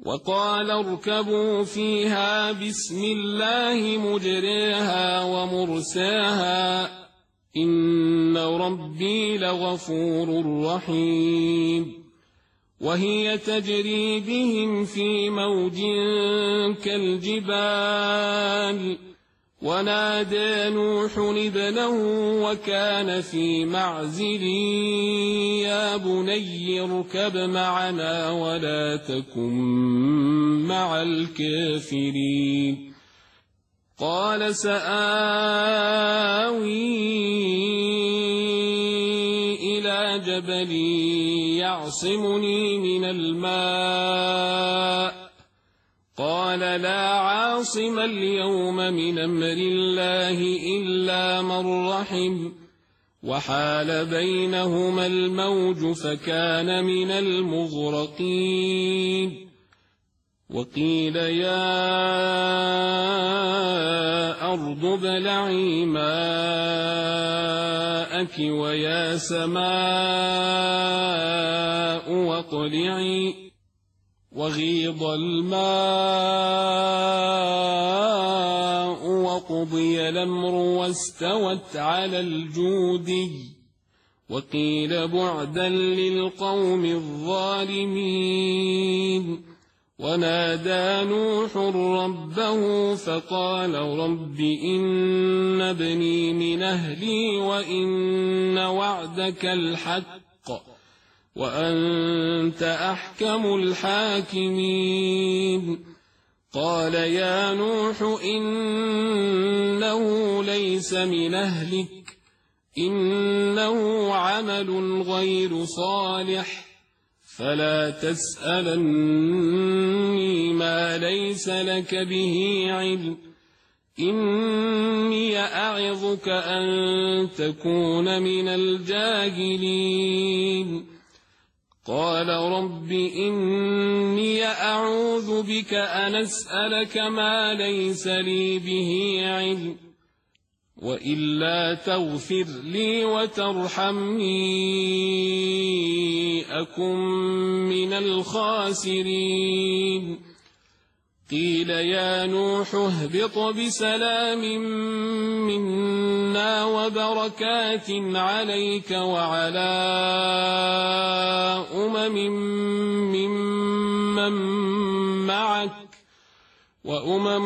وقال اركبوا فيها بسم الله مجريها ومرساها إن ربي لغفور رحيم وهي تجري بهم في موج كالجبال ونادى نوح ابنه وكان في معزل يا بني اركب معنا ولا تكن مع الكافرين قال سآوي إلى جبل يعصمني من الماء قال لا عاصم اليوم من أمر الله إلا من رحم وحال بينهما الموج فكان من المغرقين وقيل يا أرض ابلعي ماءك ويا سماء واقلعي وغيض الماء وقضي الأمر واستوت على الجودي وقيل بعدا للقوم الظالمين ونادى نوح ربه فقال رب إن ابني من أهلي وإن وعدك الحق وأنت أحكم الحاكمين قال يا نوح إنه ليس من أهلك إنه عمل غير صالح فلا تسألني ما ليس لك به علم إني أعظك أن تكون من الجاهلين قال رب إني أعوذ بك أن أسألك ما ليس لي به علم وإلا تغفر لي وترحمني أكن من الخاسرين قيل يا نوح اهبط بسلام منا وبركات عليك وعلى ممن معك وأمم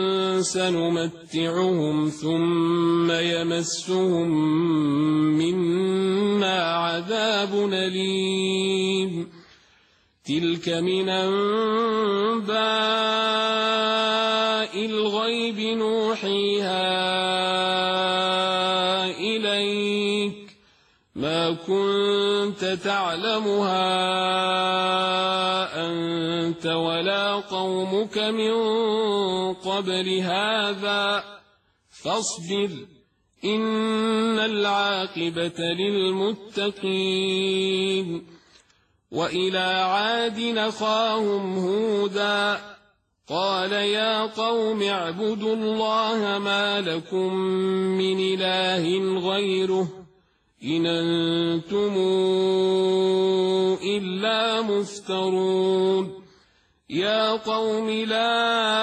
سنمتعهم ثم يمسهم منا عذاب أليم تلك من أنباء الغيب نوحيها إليك ما كنت تعلمها أنت ولا قومك من قبل هذا فاصبر إن العاقبة للمتقين وإلى عاد أخاهم هودا قال يا قوم اعبدوا الله ما لكم من إله غيره إن أنتم إلا مفترون يا قوم لا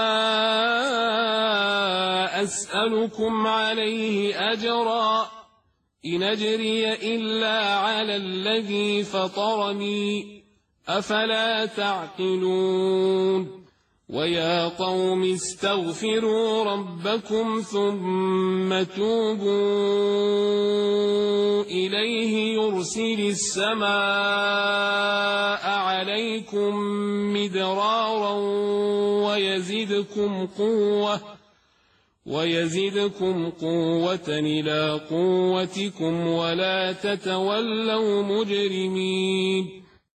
أسألكم عليه أجرا إن أجري إلا على الذي فطرني أفلا تعقلون ويا قوم استغفروا ربكم ثم توبوا إليه يرسل السماء عليكم مدرارا ويزدكم قوة إلى قوتكم ولا تتولوا مجرمين